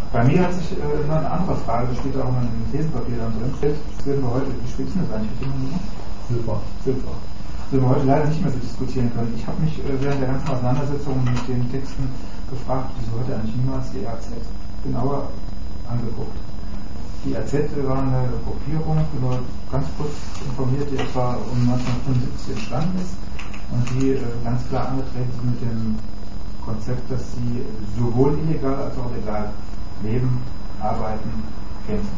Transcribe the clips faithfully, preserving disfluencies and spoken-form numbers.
Bei mir hat sich äh, noch eine andere Frage, das steht auch in einem Thesenpapier dann drin, das werden wir heute, wie spät ist das eigentlich? Silber. Silber. Das werden wir heute leider nicht mehr so diskutieren können. Ich habe mich äh, während der ganzen Auseinandersetzung mit den Texten gefragt, wieso heute eigentlich niemals die R Z genauer angeguckt. Die R Z war eine Gruppierung, nur ganz kurz informiert, die etwa um neunzehnhundertfünfundsiebzig entstanden ist und die äh, ganz klar angetreten sind mit dem Konzept, dass sie sowohl illegal als auch legal leben, arbeiten, kämpfen.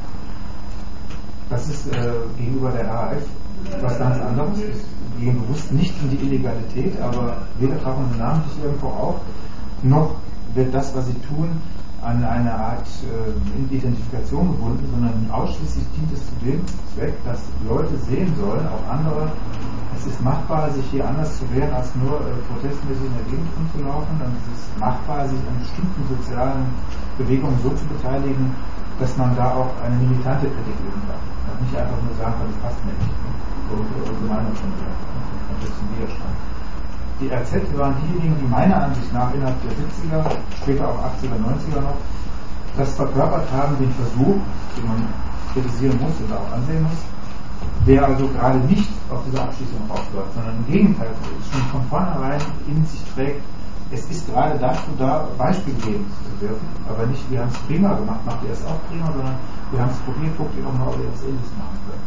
Das ist äh, gegenüber der R A F was ganz anderes. Die gehen bewusst nicht in die Illegalität, aber weder tauchen sie namentlich irgendwo auf, noch wird das, was sie tun, an eine Art äh, Identifikation gebunden, sondern ausschließlich dient es zu dem Zweck, dass Leute sehen sollen, auch andere, es ist machbar, sich hier anders zu wehren, als nur äh, protestmäßig in der Gegend rumzulaufen, und es ist machbar, sich an bestimmten sozialen Bewegungen so zu beteiligen, dass man da auch eine militante Kritik üben kann. Und nicht einfach nur sagen kann, das passt mir nicht. So, so Meinung schon wieder. Das ist ein Widerstand. Die R Z waren diejenigen, die meiner Ansicht nach innerhalb der siebziger, später auch achtziger, neunziger noch, das verkörpert haben, den Versuch, den man kritisieren muss oder auch ansehen muss, der also gerade nicht auf diese Abschließung rausläuft, sondern im Gegenteil schon von vornherein in sich trägt, es ist gerade dazu da, Beispiele geben zu dürfen, aber nicht, wir haben es prima gemacht, macht ihr es auch prima, sondern wir haben es probiert, guckt ihr doch mal, ob ihr das Ähnliches machen könnt.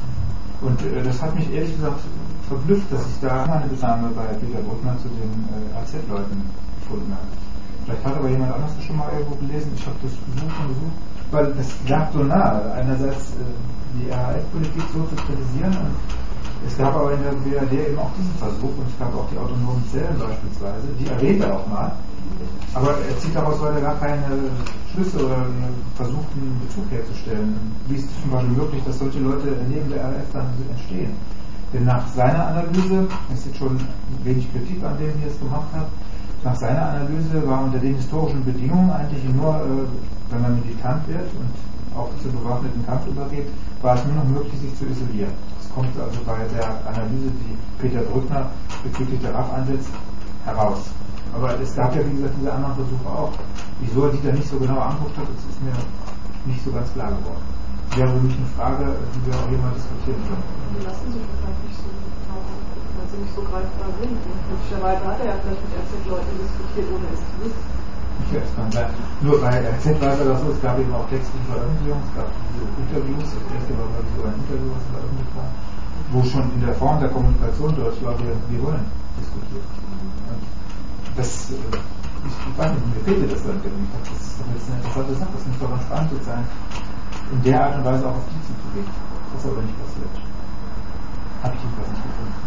Und äh, das hat mich ehrlich gesagt verblüfft, dass ich da eine Beznahme bei Peter Brückner zu den äh, A Z-Leuten gefunden habe. Vielleicht hat aber jemand anderes das schon mal irgendwo gelesen, ich habe das gesucht und gesucht, weil das lag so nahe, einerseits äh, die R A F-Politik so zu kritisieren, und es gab aber in der B R D eben auch diesen Versuch, und es gab auch die autonomen Zellen beispielsweise, die erwähnt er auch mal, aber er zieht daraus weiter gar keine Schlüsse oder versucht, einen Bezug herzustellen. Wie ist es zum Beispiel möglich, dass solche Leute neben der R A F dann entstehen? Denn nach seiner Analyse, es ist schon wenig Kritik an dem, wie er es gemacht hat, nach seiner Analyse war unter den historischen Bedingungen eigentlich nur, äh, wenn man militant wird und auch zu bewaffneten Kampf übergeht, war es nur noch möglich, sich zu isolieren. Das kommt also bei der Analyse, die Peter Brückner bezüglich der R A F einsetzt, heraus. Aber es gab ja, wie gesagt, diese anderen Versuche auch. Wieso er sich da nicht so genau anguckt hat, das ist mir nicht so ganz klar geworden. Das wäre für mich eine Frage, die wir auch hier mal diskutieren können. Die lassen sich vielleicht nicht so genau angucken, weil sie nicht so greifbar sind. Und möglicherweise hat er ja vielleicht mit R Z-Leuten diskutiert, ohne es zu wissen. Ja, es kann sein. Nur bei R Z war es das so, es gab eben auch textliche Veröffentlichungen, es gab diese Interviews, das erste war, glaube ich, sogar ein Interview, was veröffentlicht war, wo schon in der Form der Kommunikation deutlich war, wir, wir wollen diskutieren. Und das, ich, ich weiß nicht, mir fehlte das dann irgendwie. Das ist eine interessante Sache, das muss doch ganz spannend sein, in der Art und Weise auch auf die zuzugehen. Das ist aber nicht passiert. Habe ich jedenfalls nicht gefunden.